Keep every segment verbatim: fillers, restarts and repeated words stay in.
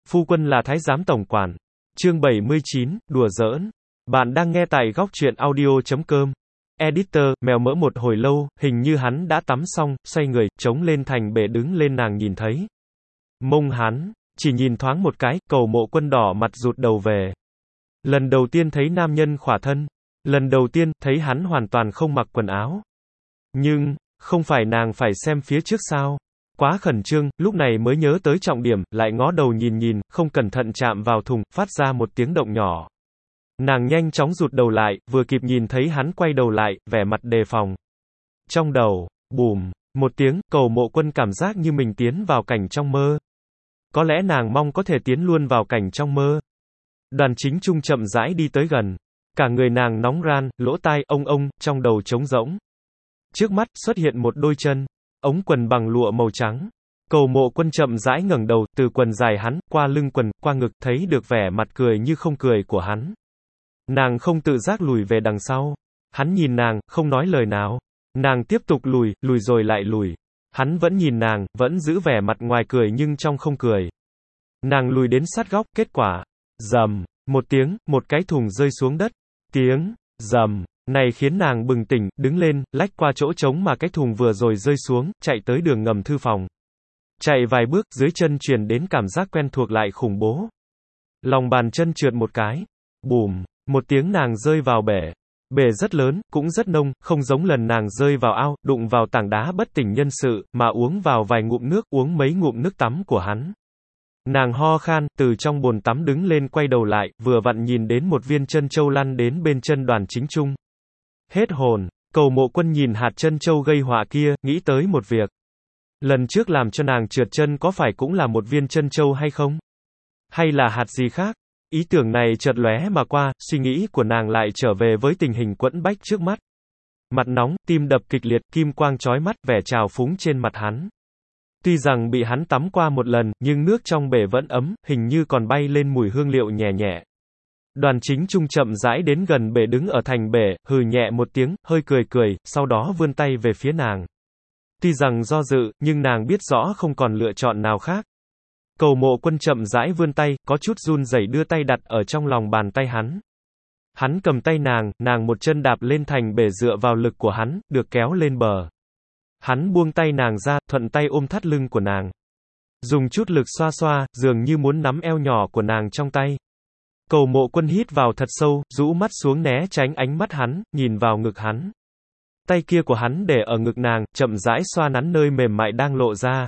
Phu quân là thái giám tổng quản. Chương bảy mươi chín, đùa giỡn. Bạn đang nghe tại góc truyện audio chấm com. Editor, mèo mỡ một hồi lâu, hình như hắn đã tắm xong, xoay người, chống lên thành bể đứng lên nàng nhìn thấy. Mông hắn, chỉ nhìn thoáng một cái, Cầu Mộ Quân đỏ mặt rụt đầu về. Lần đầu tiên thấy nam nhân khỏa thân. Lần đầu tiên, thấy hắn hoàn toàn không mặc quần áo. Nhưng, không phải nàng phải xem phía trước sao? Quá khẩn trương, lúc này mới nhớ tới trọng điểm, lại ngó đầu nhìn nhìn, không cẩn thận chạm vào thùng, phát ra một tiếng động nhỏ. Nàng nhanh chóng rụt đầu lại, vừa kịp nhìn thấy hắn quay đầu lại, vẻ mặt đề phòng. Trong đầu, bùm, một tiếng, Cầu Mộ Quân cảm giác như mình tiến vào cảnh trong mơ. Có lẽ nàng mong có thể tiến luôn vào cảnh trong mơ. Đoàn Chính Trung chậm rãi đi tới gần. Cả người nàng nóng ran, lỗ tai, ông ông, trong đầu trống rỗng. Trước mắt, xuất hiện một đôi chân. Ống quần bằng lụa màu trắng. Cầu Mộ Quân chậm rãi ngẩng đầu, từ quần dài hắn, qua lưng quần, qua ngực, thấy được vẻ mặt cười như không cười của hắn. Nàng không tự giác lùi về đằng sau. Hắn nhìn nàng, không nói lời nào. Nàng tiếp tục lùi, lùi rồi lại lùi. Hắn vẫn nhìn nàng, vẫn giữ vẻ mặt ngoài cười nhưng trong không cười. Nàng lùi đến sát góc, kết quả. Rầm, một tiếng, một cái thùng rơi xuống đất. Tiếng, rầm, này khiến nàng bừng tỉnh, đứng lên, lách qua chỗ trống mà cái thùng vừa rồi rơi xuống, chạy tới đường ngầm thư phòng. Chạy vài bước, dưới chân truyền đến cảm giác quen thuộc lại khủng bố. Lòng bàn chân trượt một cái. Bùm, một tiếng nàng rơi vào bể. Bể rất lớn, cũng rất nông, không giống lần nàng rơi vào ao, đụng vào tảng đá bất tỉnh nhân sự, mà uống vào vài ngụm nước, uống mấy ngụm nước tắm của hắn. Nàng ho khan, từ trong bồn tắm đứng lên quay đầu lại, vừa vặn nhìn đến một viên chân châu lăn đến bên chân Đoàn Chính Trung. Hết hồn, Cầu Mộ Quân nhìn hạt chân châu gây họa kia, nghĩ tới một việc. Lần trước làm cho nàng trượt chân có phải cũng là một viên chân châu hay không? Hay là hạt gì khác? Ý tưởng này chợt lóe mà qua, suy nghĩ của nàng lại trở về với tình hình quẫn bách trước mắt. Mặt nóng, tim đập kịch liệt, kim quang chói mắt, vẻ trào phúng trên mặt hắn. Tuy rằng bị hắn tắm qua một lần, nhưng nước trong bể vẫn ấm, hình như còn bay lên mùi hương liệu nhẹ nhẹ. Đoàn Chính Trung chậm rãi đến gần bể đứng ở thành bể, hừ nhẹ một tiếng, hơi cười cười, sau đó vươn tay về phía nàng. Tuy rằng do dự, nhưng nàng biết rõ không còn lựa chọn nào khác. Cầu Mộ Quân chậm rãi vươn tay, có chút run rẩy đưa tay đặt ở trong lòng bàn tay hắn. Hắn cầm tay nàng, nàng một chân đạp lên thành bể dựa vào lực của hắn, được kéo lên bờ. Hắn buông tay nàng ra, thuận tay ôm thắt lưng của nàng. Dùng chút lực xoa xoa, dường như muốn nắm eo nhỏ của nàng trong tay. Cầu Mộ Quân hít vào thật sâu, rũ mắt xuống né tránh ánh mắt hắn, nhìn vào ngực hắn. Tay kia của hắn để ở ngực nàng, chậm rãi xoa nắn nơi mềm mại đang lộ ra.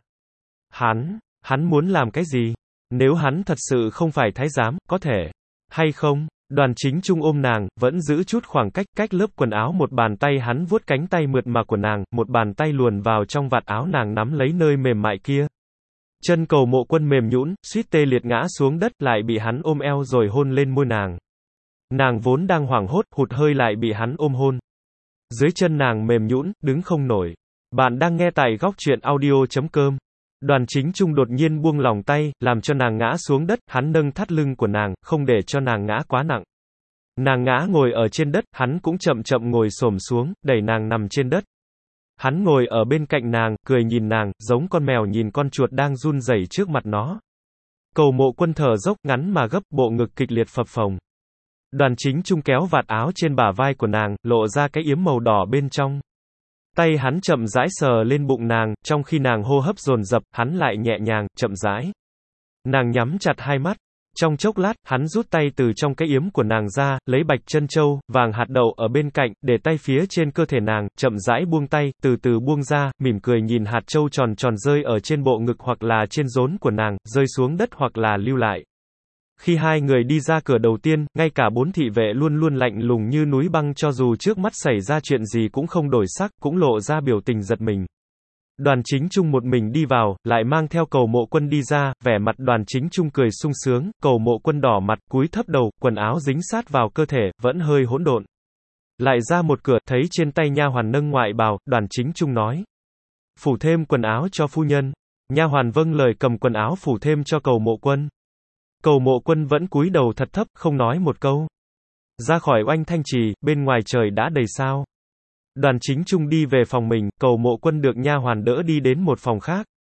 Hắn, hắn muốn làm cái gì? Nếu hắn thật sự không phải thái giám, có thể. Hay không? Đoàn Chính Trung ôm nàng, vẫn giữ chút khoảng cách, cách lớp quần áo, một bàn tay hắn vuốt cánh tay mượt mà của nàng, một bàn tay luồn vào trong vạt áo nàng nắm lấy nơi mềm mại kia. Chân Cầu Mộ Quân mềm nhũn, suýt tê liệt ngã xuống đất, lại bị hắn ôm eo rồi hôn lên môi nàng. Nàng vốn đang hoảng hốt, hụt hơi lại bị hắn ôm hôn. Dưới chân nàng mềm nhũn, đứng không nổi. Bạn đang nghe tại góc truyện audio chấm com. Đoàn Chính Trung đột nhiên buông lỏng tay, làm cho nàng ngã xuống đất, hắn nâng thắt lưng của nàng, không để cho nàng ngã quá nặng. Nàng ngã ngồi ở trên đất, hắn cũng chậm chậm ngồi xổm xuống, đẩy nàng nằm trên đất. Hắn ngồi ở bên cạnh nàng, cười nhìn nàng, giống con mèo nhìn con chuột đang run rẩy trước mặt nó. Cầu Mộ Quân thở dốc, ngắn mà gấp, bộ ngực kịch liệt phập phồng. Đoàn Chính Trung kéo vạt áo trên bả vai của nàng, lộ ra cái yếm màu đỏ bên trong. Tay hắn chậm rãi sờ lên bụng nàng, trong khi nàng hô hấp dồn dập, hắn lại nhẹ nhàng, chậm rãi. Nàng nhắm chặt hai mắt. Trong chốc lát, hắn rút tay từ trong cái yếm của nàng ra, lấy bạch chân châu, vàng hạt đậu ở bên cạnh, để tay phía trên cơ thể nàng, chậm rãi buông tay, từ từ buông ra, mỉm cười nhìn hạt châu tròn tròn rơi ở trên bộ ngực hoặc là trên rốn của nàng, rơi xuống đất hoặc là lưu lại. Khi hai người đi ra cửa đầu tiên, ngay cả bốn thị vệ luôn luôn lạnh lùng như núi băng, cho dù trước mắt xảy ra chuyện gì cũng không đổi sắc, cũng lộ ra biểu tình giật mình. Đoàn Chính Trung một mình đi vào, lại mang theo Cầu Mộ Quân đi ra, vẻ mặt Đoàn Chính Trung cười sung sướng, Cầu Mộ Quân đỏ mặt, cúi thấp đầu, quần áo dính sát vào cơ thể, vẫn hơi hỗn độn. Lại ra một cửa, thấy trên tay nha hoàn nâng ngoại bào, Đoàn Chính Trung nói: "Phủ thêm quần áo cho phu nhân." Nha hoàn vâng lời cầm quần áo phủ thêm cho Cầu Mộ Quân. Cầu Mộ Quân vẫn cúi đầu thật thấp, không nói một câu. Ra khỏi Oanh Thanh Trì, bên ngoài trời đã đầy sao. Đoàn Chính Trung đi về phòng mình, Cầu Mộ Quân được nha hoàn đỡ đi đến một phòng khác.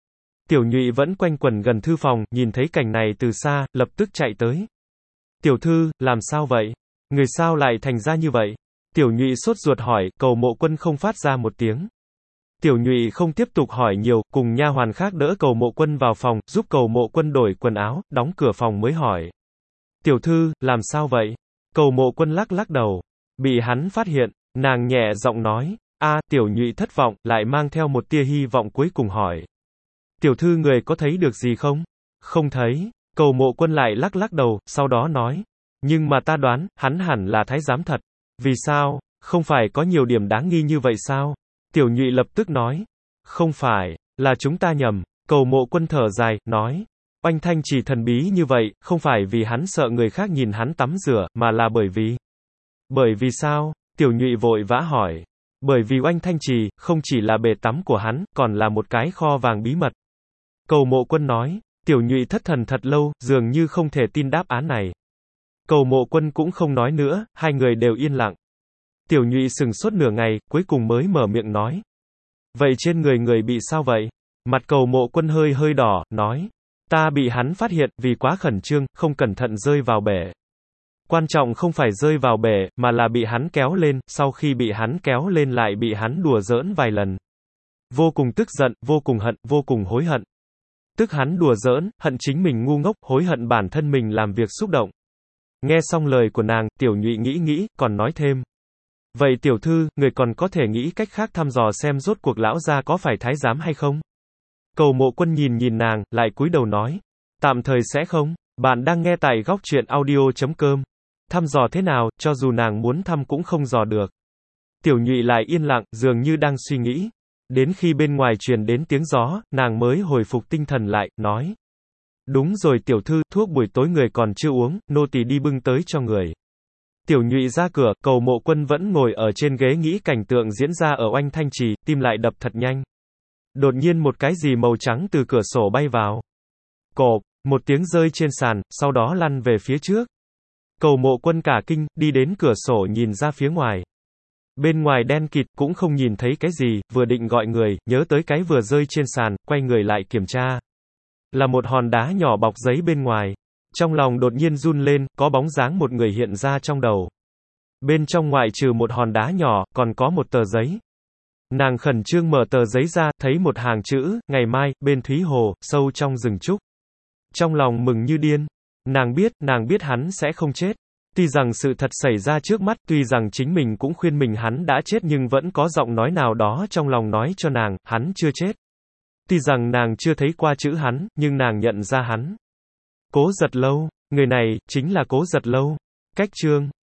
Tiểu Nhụy vẫn quanh quẩn gần thư phòng, nhìn thấy cảnh này từ xa, lập tức chạy tới. Tiểu thư, làm sao vậy? Người sao lại thành ra như vậy? Tiểu Nhụy sốt ruột hỏi, Cầu Mộ Quân không phát ra một tiếng. Tiểu Nhụy không tiếp tục hỏi nhiều, cùng nha hoàn khác đỡ Cầu Mộ Quân vào phòng, giúp Cầu Mộ Quân đổi quần áo, đóng cửa phòng mới hỏi. Tiểu thư, làm sao vậy? Cầu Mộ Quân lắc lắc đầu. Bị hắn phát hiện, nàng nhẹ giọng nói. A, Tiểu Nhụy thất vọng, lại mang theo một tia hy vọng cuối cùng hỏi. Tiểu thư người có thấy được gì không? Không thấy. Cầu Mộ Quân lại lắc lắc đầu, sau đó nói. Nhưng mà ta đoán, hắn hẳn là thái giám thật. Vì sao? Không phải có nhiều điểm đáng nghi như vậy sao? Tiểu Nhụy lập tức nói. Không phải, là chúng ta nhầm. Cầu Mộ Quân thở dài, nói. Oanh Thanh Trì thần bí như vậy, không phải vì hắn sợ người khác nhìn hắn tắm rửa, mà là bởi vì... Bởi vì sao? Tiểu Nhụy vội vã hỏi. Bởi vì Oanh Thanh Trì, không chỉ là bể tắm của hắn, còn là một cái kho vàng bí mật. Cầu Mộ Quân nói. Tiểu Nhụy thất thần thật lâu, dường như không thể tin đáp án này. Cầu Mộ Quân cũng không nói nữa, hai người đều yên lặng. Tiểu Nhụy sừng sốt nửa ngày, cuối cùng mới mở miệng nói. Vậy trên người người bị sao vậy? Mặt Cầu Mộ Quân hơi hơi đỏ, nói. Ta bị hắn phát hiện, vì quá khẩn trương, không cẩn thận rơi vào bể. Quan trọng không phải rơi vào bể, mà là bị hắn kéo lên, sau khi bị hắn kéo lên lại bị hắn đùa giỡn vài lần. Vô cùng tức giận, vô cùng hận, vô cùng hối hận. Tức hắn đùa giỡn, hận chính mình ngu ngốc, hối hận bản thân mình làm việc xúc động. Nghe xong lời của nàng, Tiểu Nhụy nghĩ nghĩ, còn nói thêm. Vậy tiểu thư, người còn có thể nghĩ cách khác thăm dò xem rốt cuộc lão gia có phải thái giám hay không? Cầu Mộ Quân nhìn nhìn nàng, lại cúi đầu nói. Tạm thời sẽ không. Bạn đang nghe tại góc truyện audio chấm com. Thăm dò thế nào, cho dù nàng muốn thăm cũng không dò được. Tiểu Nhụy lại yên lặng, dường như đang suy nghĩ. Đến khi bên ngoài truyền đến tiếng gió, nàng mới hồi phục tinh thần lại, nói. Đúng rồi tiểu thư, thuốc buổi tối người còn chưa uống, nô tỳ đi bưng tới cho người. Tiểu Nhụy ra cửa, Cầu Mộ Quân vẫn ngồi ở trên ghế nghĩ cảnh tượng diễn ra ở Oanh Thanh Trì, tim lại đập thật nhanh. Đột nhiên một cái gì màu trắng từ cửa sổ bay vào. Cộp, một tiếng rơi trên sàn, sau đó lăn về phía trước. Cầu Mộ Quân cả kinh, đi đến cửa sổ nhìn ra phía ngoài. Bên ngoài đen kịt, cũng không nhìn thấy cái gì, vừa định gọi người, nhớ tới cái vừa rơi trên sàn, quay người lại kiểm tra. Là một hòn đá nhỏ bọc giấy bên ngoài. Trong lòng đột nhiên run lên, có bóng dáng một người hiện ra trong đầu. Bên trong ngoại trừ một hòn đá nhỏ, còn có một tờ giấy. Nàng khẩn trương mở tờ giấy ra, thấy một hàng chữ, ngày mai, bên Thúy Hồ, sâu trong rừng trúc. Trong lòng mừng như điên. Nàng biết, nàng biết hắn sẽ không chết. Tuy rằng sự thật xảy ra trước mắt, tuy rằng chính mình cũng khuyên mình hắn đã chết nhưng vẫn có giọng nói nào đó trong lòng nói cho nàng, hắn chưa chết. Tuy rằng nàng chưa thấy qua chữ hắn, nhưng nàng nhận ra hắn. Cố Giật Lâu, người này, chính là Cố Giật Lâu. Cách chương